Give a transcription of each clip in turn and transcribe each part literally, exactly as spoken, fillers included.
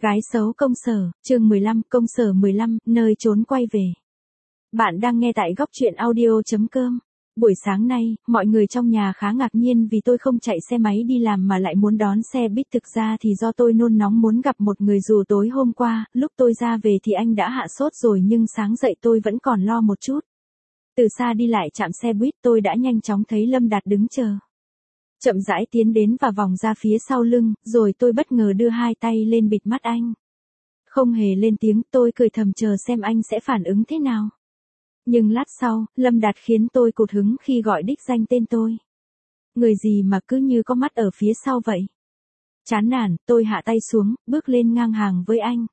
Gái xấu công sở, chương mười lăm, công sở mười lăm, nơi trốn quay về. Bạn đang nghe tại góc truyện audio chấm com. Buổi sáng nay, mọi người trong nhà khá ngạc nhiên vì tôi không chạy xe máy đi làm mà lại muốn đón xe buýt. Thực ra thì do tôi nôn nóng muốn gặp một người dù tối hôm qua, lúc tôi ra về thì anh đã hạ sốt rồi nhưng sáng dậy tôi vẫn còn lo một chút. Từ xa đi lại trạm xe buýt tôi đã nhanh chóng thấy Lâm Đạt đứng chờ. Chậm rãi tiến đến và vòng ra phía sau lưng, rồi tôi bất ngờ đưa hai tay lên bịt mắt anh. Không hề lên tiếng, tôi cười thầm chờ xem anh sẽ phản ứng thế nào. Nhưng lát sau, Lâm Đạt khiến tôi cụt hứng khi gọi đích danh tên tôi. Người gì mà cứ như có mắt ở phía sau vậy. Chán nản, tôi hạ tay xuống, bước lên ngang hàng với anh.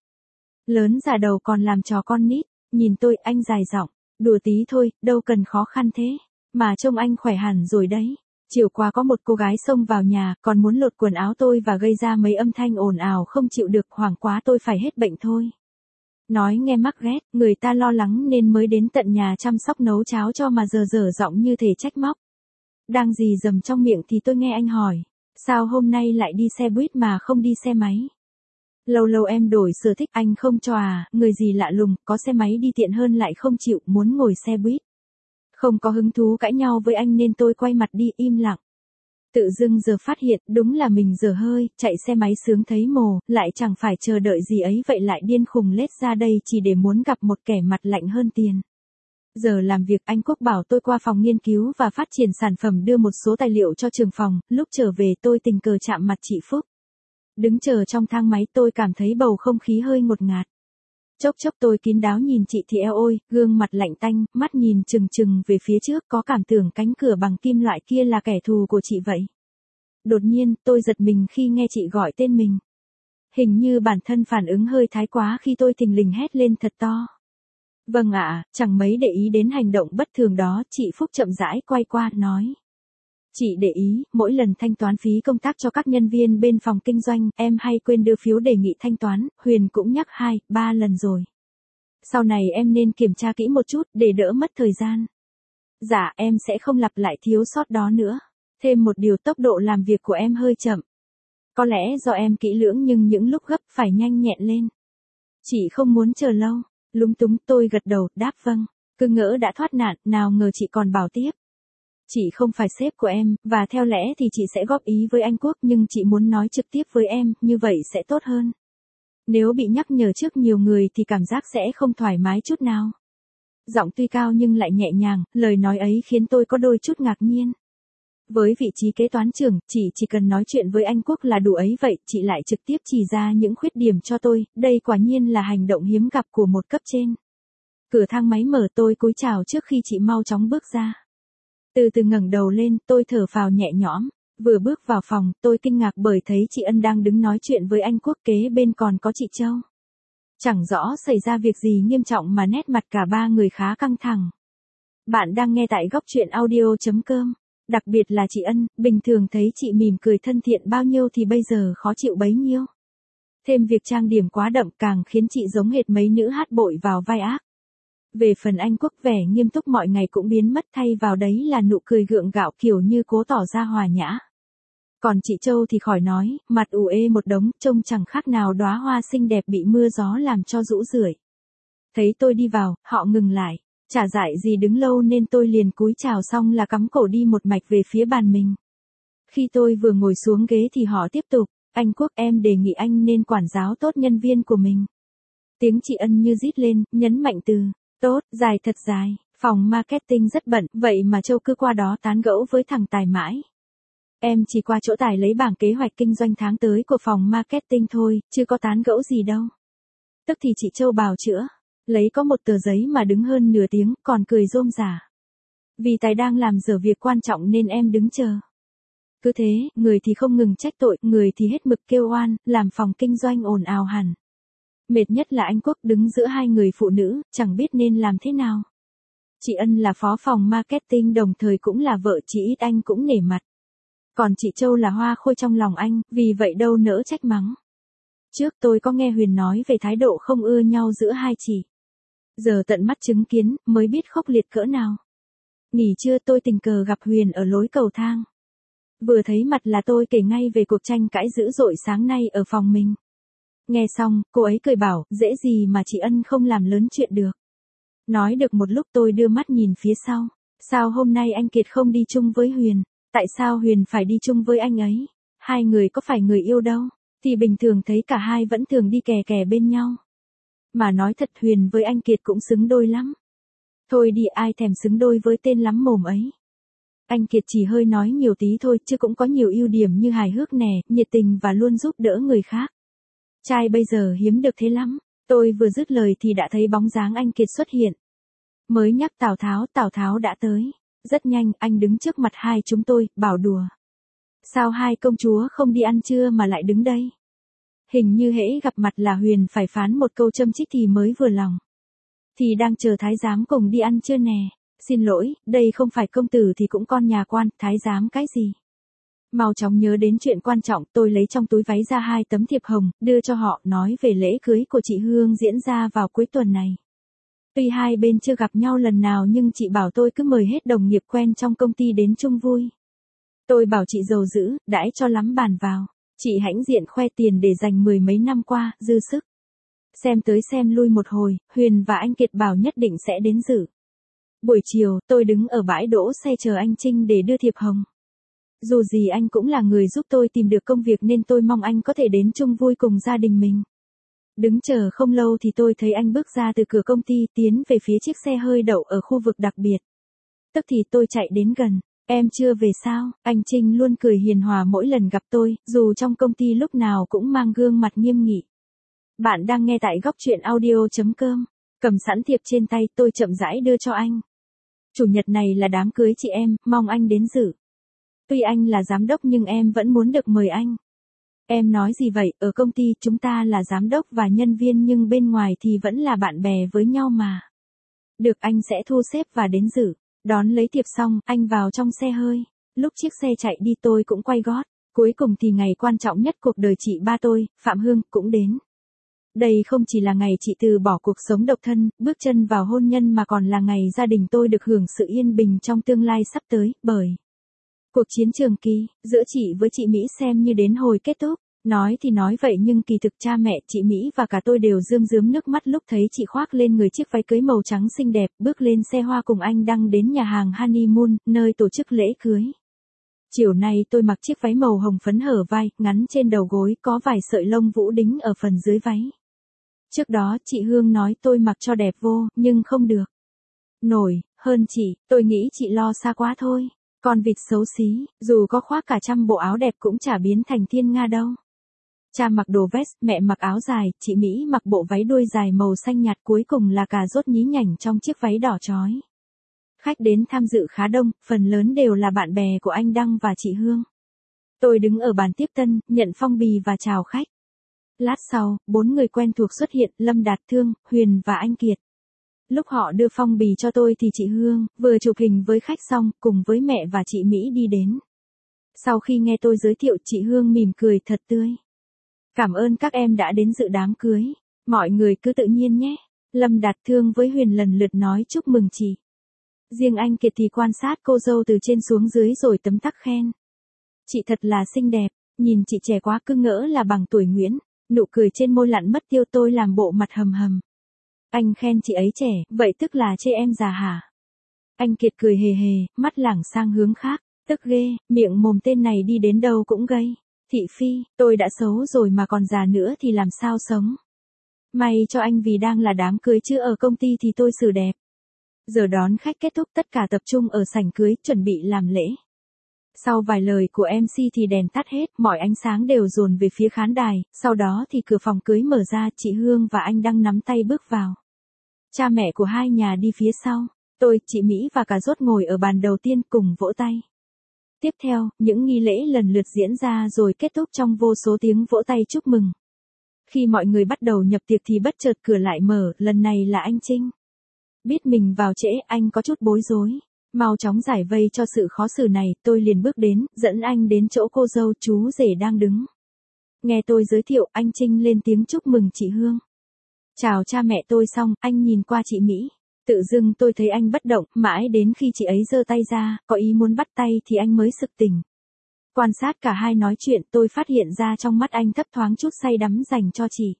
Lớn già đầu còn làm trò con nít, nhìn tôi anh dài giọng, đùa tí thôi, đâu cần khó khăn thế, mà trông anh khỏe hẳn rồi đấy. Chiều qua có một cô gái xông vào nhà, còn muốn lột quần áo tôi và gây ra mấy âm thanh ồn ào không chịu được, hoảng quá tôi phải hết bệnh thôi. Nói nghe mắc ghét, người ta lo lắng nên mới đến tận nhà chăm sóc nấu cháo cho mà giờ dở giọng như thể trách móc. Đang rì rầm trong miệng thì tôi nghe anh hỏi, sao hôm nay lại đi xe buýt mà không đi xe máy? Lâu lâu em đổi sở thích anh không cho à, người gì lạ lùng, có xe máy đi tiện hơn lại không chịu, muốn ngồi xe buýt. Không có hứng thú cãi nhau với anh nên tôi quay mặt đi im lặng. Tự dưng giờ phát hiện đúng là mình dở hơi, chạy xe máy sướng thấy mồ, lại chẳng phải chờ đợi gì ấy vậy lại điên khùng lết ra đây chỉ để muốn gặp một kẻ mặt lạnh hơn tiền. Giờ làm việc anh Quốc bảo tôi qua phòng nghiên cứu và phát triển sản phẩm đưa một số tài liệu cho trường phòng, lúc trở về tôi tình cờ chạm mặt chị Phúc. Đứng chờ trong thang máy tôi cảm thấy bầu không khí hơi ngột ngạt. Chốc chốc tôi kín đáo nhìn chị thì eo ôi, gương mặt lạnh tanh, mắt nhìn chừng chừng về phía trước có cảm tưởng cánh cửa bằng kim loại kia là kẻ thù của chị vậy. Đột nhiên, tôi giật mình khi nghe chị gọi tên mình. Hình như bản thân phản ứng hơi thái quá khi tôi thình lình hét lên thật to. Vâng ạ, chẳng mấy để ý đến hành động bất thường đó, chị Phúc chậm rãi quay qua, nói. Chị để ý, mỗi lần thanh toán phí công tác cho các nhân viên bên phòng kinh doanh, em hay quên đưa phiếu đề nghị thanh toán, Huyền cũng nhắc hai, ba lần rồi. Sau này em nên kiểm tra kỹ một chút để đỡ mất thời gian. Dạ, em sẽ không lặp lại thiếu sót đó nữa. Thêm một điều, tốc độ làm việc của em hơi chậm. Có lẽ do em kỹ lưỡng nhưng những lúc gấp phải nhanh nhẹn lên. Chị không muốn chờ lâu. Lúng túng tôi gật đầu, đáp vâng. Cứ ngỡ đã thoát nạn, nào ngờ chị còn bảo tiếp. Chị không phải sếp của em, và theo lẽ thì chị sẽ góp ý với anh Quốc nhưng chị muốn nói trực tiếp với em, như vậy sẽ tốt hơn. Nếu bị nhắc nhở trước nhiều người thì cảm giác sẽ không thoải mái chút nào. Giọng tuy cao nhưng lại nhẹ nhàng, lời nói ấy khiến tôi có đôi chút ngạc nhiên. Với vị trí kế toán trưởng, chị chỉ cần nói chuyện với anh Quốc là đủ ấy vậy, chị lại trực tiếp chỉ ra những khuyết điểm cho tôi, đây quả nhiên là hành động hiếm gặp của một cấp trên. Cửa thang máy mở tôi cúi chào trước khi chị mau chóng bước ra. Từ từ ngẩng đầu lên, tôi thở phào nhẹ nhõm. Vừa bước vào phòng, tôi kinh ngạc bởi thấy chị Ân đang đứng nói chuyện với anh Quốc, kế bên còn có chị Châu. Chẳng rõ xảy ra việc gì nghiêm trọng mà nét mặt cả ba người khá căng thẳng. Bạn đang nghe tại góc truyện audio chấm com. Đặc biệt là chị Ân, bình thường thấy chị mỉm cười thân thiện bao nhiêu thì bây giờ khó chịu bấy nhiêu. Thêm việc trang điểm quá đậm càng khiến chị giống hệt mấy nữ hát bội vào vai ác. Về phần anh Quốc vẻ nghiêm túc mọi ngày cũng biến mất, thay vào đấy là nụ cười gượng gạo kiểu như cố tỏ ra hòa nhã. Còn chị Châu thì khỏi nói, mặt ủ ê một đống, trông chẳng khác nào đóa hoa xinh đẹp bị mưa gió làm cho rũ rượi. Thấy tôi đi vào, họ ngừng lại, chả dại gì đứng lâu nên tôi liền cúi chào xong là cắm cổ đi một mạch về phía bàn mình. Khi tôi vừa ngồi xuống ghế thì họ tiếp tục, anh Quốc em đề nghị anh nên quản giáo tốt nhân viên của mình. Tiếng chị Ân như rít lên, nhấn mạnh từ tốt, dài thật dài, phòng marketing rất bận, vậy mà Châu cứ qua đó tán gẫu với thằng Tài mãi. Em chỉ qua chỗ Tài lấy bảng kế hoạch kinh doanh tháng tới của phòng marketing thôi, chứ có tán gẫu gì đâu. Tức thì chị Châu bào chữa, lấy có một tờ giấy mà đứng hơn nửa tiếng, còn cười rôm rả. Vì Tài đang làm dở việc quan trọng nên em đứng chờ. Cứ thế, người thì không ngừng trách tội, người thì hết mực kêu oan, làm phòng kinh doanh ồn ào hẳn. Mệt nhất là anh Quốc đứng giữa hai người phụ nữ, chẳng biết nên làm thế nào. Chị Ân là phó phòng marketing đồng thời cũng là vợ chị ít anh cũng nể mặt. Còn chị Châu là hoa khôi trong lòng anh, vì vậy đâu nỡ trách mắng. Trước tôi có nghe Huyền nói về thái độ không ưa nhau giữa hai chị. Giờ tận mắt chứng kiến, mới biết khốc liệt cỡ nào. Nghỉ trưa tôi tình cờ gặp Huyền ở lối cầu thang. Vừa thấy mặt là tôi kể ngay về cuộc tranh cãi dữ dội sáng nay ở phòng mình. Nghe xong, cô ấy cười bảo, dễ gì mà chị Ân không làm lớn chuyện được. Nói được một lúc tôi đưa mắt nhìn phía sau. Sao hôm nay anh Kiệt không đi chung với Huyền? Tại sao Huyền phải đi chung với anh ấy? Hai người có phải người yêu đâu? Thì bình thường thấy cả hai vẫn thường đi kè kè bên nhau. Mà nói thật Huyền với anh Kiệt cũng xứng đôi lắm. Thôi đi ai thèm xứng đôi với tên lắm mồm ấy. Anh Kiệt chỉ hơi nói nhiều tí thôi chứ cũng có nhiều ưu điểm như hài hước nè, nhiệt tình và luôn giúp đỡ người khác. Trai bây giờ hiếm được thế lắm. Tôi vừa dứt lời thì đã thấy bóng dáng anh Kiệt xuất hiện. Mới nhắc Tào Tháo, Tào Tháo đã tới. Rất nhanh, anh đứng trước mặt hai chúng tôi, bảo đùa. Sao hai công chúa không đi ăn trưa mà lại đứng đây? Hình như hễ gặp mặt là Huyền phải phán một câu châm chích thì mới vừa lòng. Thì đang chờ thái giám cùng đi ăn trưa nè. Xin lỗi, đây không phải công tử thì cũng con nhà quan, thái giám cái gì? Mau chóng nhớ đến chuyện quan trọng, tôi lấy trong túi váy ra hai tấm thiệp hồng, đưa cho họ, nói về lễ cưới của chị Hương diễn ra vào cuối tuần này. Tuy hai bên chưa gặp nhau lần nào nhưng chị bảo tôi cứ mời hết đồng nghiệp quen trong công ty đến chung vui. Tôi bảo chị giàu dữ, đãi cho lắm bàn vào. Chị hãnh diện khoe tiền để dành mười mấy năm qua, dư sức. Xem tới xem lui một hồi, Huyền và anh Kiệt bảo nhất định sẽ đến dự. Buổi chiều, tôi đứng ở bãi đỗ xe chờ anh Trinh để đưa thiệp hồng. Dù gì anh cũng là người giúp tôi tìm được công việc nên tôi mong anh có thể đến chung vui cùng gia đình mình. Đứng chờ không lâu thì tôi thấy anh bước ra từ cửa công ty tiến về phía chiếc xe hơi đậu ở khu vực đặc biệt. Tức thì tôi chạy đến gần. Em chưa về sao? Anh Trinh luôn cười hiền hòa mỗi lần gặp tôi, dù trong công ty lúc nào cũng mang gương mặt nghiêm nghị. Bạn đang nghe tại góc truyện audio chấm com. Cầm sẵn thiệp trên tay tôi chậm rãi đưa cho anh. Chủ nhật này là đám cưới chị em, mong anh đến dự. Tuy anh là giám đốc nhưng em vẫn muốn được mời anh. Em nói gì vậy, ở công ty chúng ta là giám đốc và nhân viên nhưng bên ngoài thì vẫn là bạn bè với nhau mà. Được anh sẽ thu xếp và đến dự. Đón lấy thiệp xong, anh vào trong xe hơi. Lúc chiếc xe chạy đi tôi cũng quay gót. Cuối cùng thì ngày quan trọng nhất cuộc đời chị ba tôi, Phạm Hương, cũng đến. Đây không chỉ là ngày chị từ bỏ cuộc sống độc thân, bước chân vào hôn nhân mà còn là ngày gia đình tôi được hưởng sự yên bình trong tương lai sắp tới, bởi cuộc chiến trường kỳ, giữa chị với chị Mỹ xem như đến hồi kết thúc. Nói thì nói vậy nhưng kỳ thực cha mẹ, chị Mỹ và cả tôi đều rơm rớm nước mắt lúc thấy chị khoác lên người chiếc váy cưới màu trắng xinh đẹp, bước lên xe hoa cùng anh Đăng đến nhà hàng Honeymoon, nơi tổ chức lễ cưới. Chiều nay tôi mặc chiếc váy màu hồng phấn hở vai, ngắn trên đầu gối, có vài sợi lông vũ đính ở phần dưới váy. Trước đó chị Hương nói tôi mặc cho đẹp vô, nhưng không được. Nổi, hơn chị, tôi nghĩ chị lo xa quá thôi. Con vịt xấu xí, dù có khoác cả trăm bộ áo đẹp cũng chả biến thành thiên nga đâu. Cha mặc đồ vest, mẹ mặc áo dài, chị Mỹ mặc bộ váy đuôi dài màu xanh nhạt, cuối cùng là cà rốt nhí nhảnh trong chiếc váy đỏ chói. Khách đến tham dự khá đông, phần lớn đều là bạn bè của anh Đăng và chị Hương. Tôi đứng ở bàn tiếp tân, nhận phong bì và chào khách. Lát sau, bốn người quen thuộc xuất hiện, Lâm Đạt Thương, Huyền và anh Kiệt. Lúc họ đưa phong bì cho tôi thì chị Hương, vừa chụp hình với khách xong, cùng với mẹ và chị Mỹ đi đến. Sau khi nghe tôi giới thiệu, chị Hương mỉm cười thật tươi. Cảm ơn các em đã đến dự đám cưới. Mọi người cứ tự nhiên nhé. Lâm Đạt Thương với Huyền lần lượt nói chúc mừng chị. Riêng anh Kiệt thì quan sát cô dâu từ trên xuống dưới rồi tấm tắc khen. Chị thật là xinh đẹp, nhìn chị trẻ quá cứ ngỡ là bằng tuổi Nguyễn. Nụ cười trên môi lặn mất tiêu, tôi làm bộ mặt hầm hầm. Anh khen chị ấy trẻ, vậy tức là chê em già hả? Anh Kiệt cười hề hề, mắt lảng sang hướng khác, tức ghê, miệng mồm tên này đi đến đâu cũng gây. Thị phi, tôi đã xấu rồi mà còn già nữa thì làm sao sống? May cho anh vì đang là đám cưới chứ ở công ty thì tôi xử đẹp. Giờ đón khách kết thúc, tất cả tập trung ở sảnh cưới, chuẩn bị làm lễ. Sau vài lời của em xê thì đèn tắt hết, mọi ánh sáng đều dồn về phía khán đài, sau đó thì cửa phòng cưới mở ra, chị Hương và anh Đăng nắm tay bước vào. Cha mẹ của hai nhà đi phía sau, tôi, chị Mỹ và cả Rốt ngồi ở bàn đầu tiên cùng vỗ tay. Tiếp theo, những nghi lễ lần lượt diễn ra rồi kết thúc trong vô số tiếng vỗ tay chúc mừng. Khi mọi người bắt đầu nhập tiệc thì bất chợt cửa lại mở, lần này là anh Trinh. Biết mình vào trễ, anh có chút bối rối. Mau chóng giải vây cho sự khó xử này, tôi liền bước đến, dẫn anh đến chỗ cô dâu, chú rể đang đứng. Nghe tôi giới thiệu, anh Trinh lên tiếng chúc mừng chị Hương. Chào cha mẹ tôi xong, anh nhìn qua chị Mỹ. Tự dưng tôi thấy anh bất động, mãi đến khi chị ấy giơ tay ra, có ý muốn bắt tay thì anh mới sực tỉnh. Quan sát cả hai nói chuyện tôi phát hiện ra trong mắt anh thấp thoáng chút say đắm dành cho chị.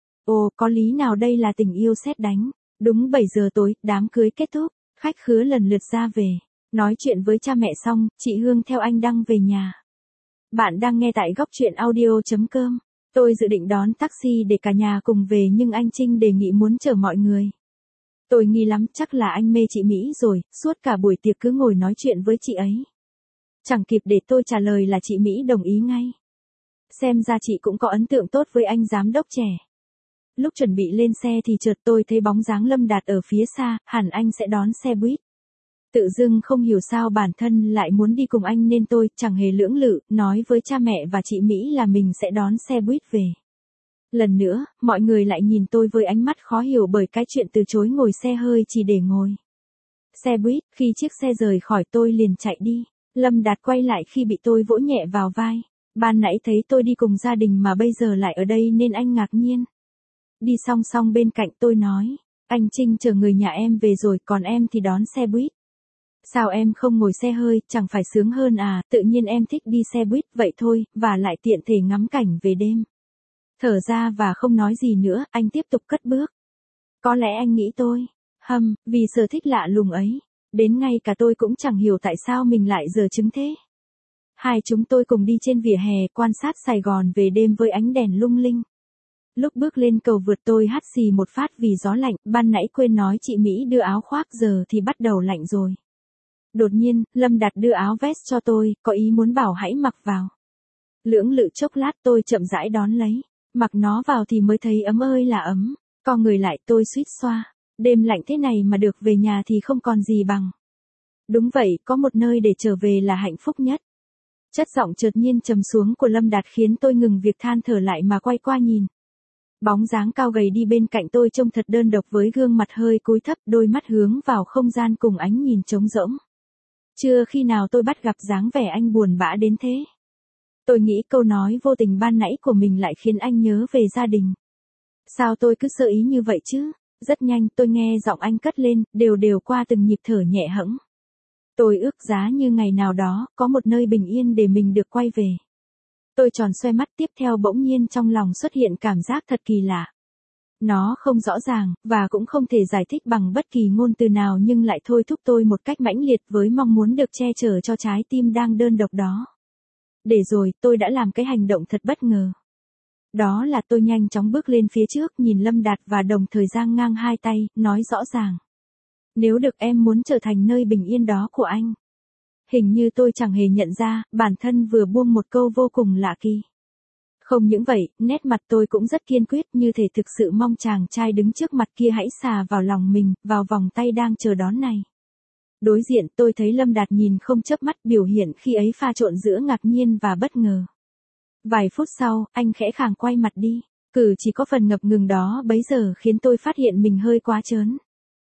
Ồ, có lý nào đây là tình yêu sét đánh. Đúng bảy giờ tối, đám cưới kết thúc, khách khứa lần lượt ra về. Nói chuyện với cha mẹ xong, chị Hương theo anh Đăng về nhà. Bạn đang nghe tại góc truyện audio.com. Tôi dự định đón taxi để cả nhà cùng về nhưng anh Trinh đề nghị muốn chở mọi người. Tôi nghi lắm, chắc là anh mê chị Mỹ rồi, suốt cả buổi tiệc cứ ngồi nói chuyện với chị ấy. Chẳng kịp để tôi trả lời là chị Mỹ đồng ý ngay. Xem ra chị cũng có ấn tượng tốt với anh giám đốc trẻ. Lúc chuẩn bị lên xe thì chợt tôi thấy bóng dáng Lâm Đạt ở phía xa, hẳn anh sẽ đón xe buýt. Tự dưng không hiểu sao bản thân lại muốn đi cùng anh nên tôi chẳng hề lưỡng lự, nói với cha mẹ và chị Mỹ là mình sẽ đón xe buýt về. Lần nữa, mọi người lại nhìn tôi với ánh mắt khó hiểu bởi cái chuyện từ chối ngồi xe hơi chỉ để ngồi xe buýt. Khi chiếc xe rời khỏi tôi liền chạy đi. Lâm Đạt quay lại khi bị tôi vỗ nhẹ vào vai. Ban nãy thấy tôi đi cùng gia đình mà bây giờ lại ở đây nên anh ngạc nhiên. Đi song song bên cạnh tôi nói, anh Trinh chờ người nhà em về rồi còn em thì đón xe buýt. Sao em không ngồi xe hơi, chẳng phải sướng hơn à, tự nhiên em thích đi xe buýt vậy thôi, và lại tiện thể ngắm cảnh về đêm. Thở ra và không nói gì nữa, anh tiếp tục cất bước. Có lẽ anh nghĩ tôi, hâm, vì sở thích lạ lùng ấy. Đến ngay cả tôi cũng chẳng hiểu tại sao mình lại dở chứng thế. Hai chúng tôi cùng đi trên vỉa hè quan sát Sài Gòn về đêm với ánh đèn lung linh. Lúc bước lên cầu vượt tôi hắt xì một phát vì gió lạnh, ban nãy quên nói chị Mỹ đưa áo khoác giờ thì bắt đầu lạnh rồi. Đột nhiên, Lâm Đạt đưa áo vest cho tôi, có ý muốn bảo hãy mặc vào. Lưỡng lự chốc lát tôi chậm rãi đón lấy, mặc nó vào thì mới thấy ấm ơi là ấm, co người lại tôi suýt xoa. Đêm lạnh thế này mà được về nhà thì không còn gì bằng. Đúng vậy, có một nơi để trở về là hạnh phúc nhất. Chất giọng chợt nhiên trầm xuống của Lâm Đạt khiến tôi ngừng việc than thở lại mà quay qua nhìn. Bóng dáng cao gầy đi bên cạnh tôi trông thật đơn độc với gương mặt hơi cúi thấp, đôi mắt hướng vào không gian cùng ánh nhìn trống rỗng. Chưa khi nào tôi bắt gặp dáng vẻ anh buồn bã đến thế. Tôi nghĩ câu nói vô tình ban nãy của mình lại khiến anh nhớ về gia đình. Sao tôi cứ sơ ý như vậy chứ? Rất nhanh tôi nghe giọng anh cất lên, đều đều qua từng nhịp thở nhẹ hẫng. Tôi ước giá như ngày nào đó, có một nơi bình yên để mình được quay về. Tôi tròn xoe mắt tiếp theo bỗng nhiên trong lòng xuất hiện cảm giác thật kỳ lạ. Nó không rõ ràng, và cũng không thể giải thích bằng bất kỳ ngôn từ nào nhưng lại thôi thúc tôi một cách mãnh liệt với mong muốn được che chở cho trái tim đang đơn độc đó. Để rồi, tôi đã làm cái hành động thật bất ngờ. Đó là tôi nhanh chóng bước lên phía trước nhìn Lâm Đạt và đồng thời giang ngang hai tay, nói rõ ràng. Nếu được em muốn trở thành nơi bình yên đó của anh. Hình như tôi chẳng hề nhận ra, bản thân vừa buông một câu vô cùng lạ kỳ. Không những vậy, nét mặt tôi cũng rất kiên quyết như thể thực sự mong chàng trai đứng trước mặt kia hãy xà vào lòng mình, vào vòng tay đang chờ đón này. Đối diện tôi thấy Lâm Đạt nhìn không chớp mắt biểu hiện khi ấy pha trộn giữa ngạc nhiên và bất ngờ. Vài phút sau, anh khẽ khàng quay mặt đi, cử chỉ có phần ngập ngừng đó bấy giờ khiến tôi phát hiện mình hơi quá trớn.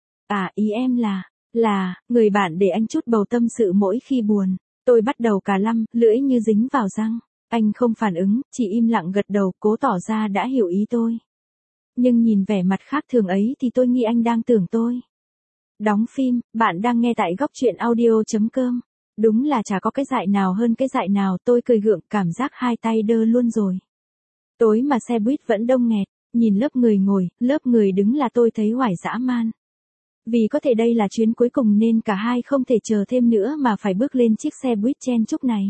À ý em là, là, người bạn để anh chút bầu tâm sự mỗi khi buồn. Tôi bắt đầu cà lăm, lưỡi như dính vào răng. Anh không phản ứng, chỉ im lặng gật đầu, cố tỏ ra đã hiểu ý tôi. Nhưng nhìn vẻ mặt khác thường ấy thì tôi nghi anh đang tưởng tôi. Đóng phim, bạn đang nghe tại góc truyện audio.com. Đúng là chả có cái dại nào hơn cái dại nào, tôi cười gượng, cảm giác hai tay đơ luôn rồi. Tối mà xe buýt vẫn đông nghẹt, nhìn lớp người ngồi, lớp người đứng là tôi thấy oải dã man. Vì có thể đây là chuyến cuối cùng nên cả hai không thể chờ thêm nữa mà phải bước lên chiếc xe buýt chen chúc này.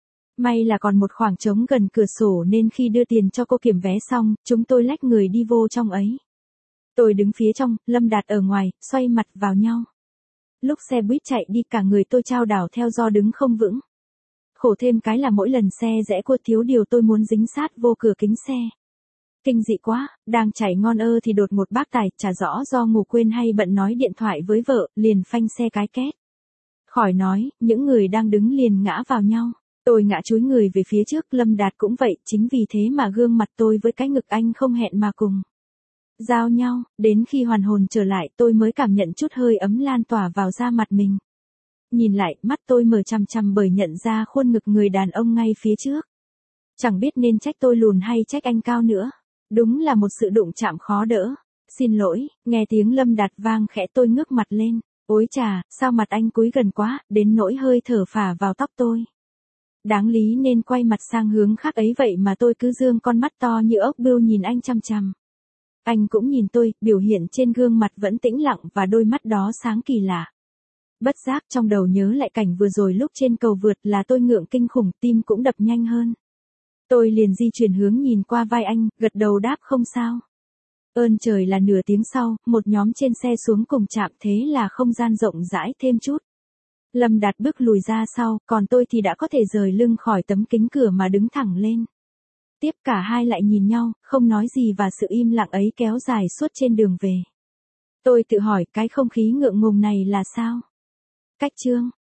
May là còn một khoảng trống gần cửa sổ nên khi đưa tiền cho cô kiểm vé xong, chúng tôi lách người đi vô trong ấy. Tôi đứng phía trong, Lâm Đạt ở ngoài, xoay mặt vào nhau. Lúc xe buýt chạy đi cả người tôi chao đảo theo do đứng không vững. Khổ thêm cái là mỗi lần xe rẽ cua thiếu điều tôi muốn dính sát vô cửa kính xe. Kinh dị quá, đang chảy ngon ơ thì đột một bác tài, chả rõ do ngủ quên hay bận nói điện thoại với vợ, liền phanh xe cái két. Khỏi nói, những người đang đứng liền ngã vào nhau. Tôi ngã chúi người về phía trước, Lâm Đạt cũng vậy, chính vì thế mà gương mặt tôi với cái ngực anh không hẹn mà cùng giao nhau, đến khi hoàn hồn trở lại tôi mới cảm nhận chút hơi ấm lan tỏa vào da mặt mình. Nhìn lại, mắt tôi mở chằm chằm bởi nhận ra khuôn ngực người đàn ông ngay phía trước. Chẳng biết nên trách tôi lùn hay trách anh cao nữa. Đúng là một sự đụng chạm khó đỡ. Xin lỗi, nghe tiếng Lâm Đạt vang khẽ tôi ngước mặt lên. Ôi chà, sao mặt anh cúi gần quá, đến nỗi hơi thở phả vào tóc tôi. Đáng lý nên quay mặt sang hướng khác ấy vậy mà tôi cứ dương con mắt to như ốc bươu nhìn anh chằm chằm. Anh cũng nhìn tôi, biểu hiện trên gương mặt vẫn tĩnh lặng và đôi mắt đó sáng kỳ lạ. Bất giác trong đầu nhớ lại cảnh vừa rồi lúc trên cầu vượt là tôi ngượng kinh khủng, tim cũng đập nhanh hơn. Tôi liền di chuyển hướng nhìn qua vai anh, gật đầu đáp không sao. Ơn trời là nửa tiếng sau, một nhóm trên xe xuống cùng chạm, thế là không gian rộng rãi thêm chút. Lâm Đạt bước lùi ra sau, còn tôi thì đã có thể rời lưng khỏi tấm kính cửa mà đứng thẳng lên. Tiếp cả hai lại nhìn nhau, không nói gì và sự im lặng ấy kéo dài suốt trên đường về. Tôi tự hỏi cái không khí ngượng ngùng này là sao? Cách chương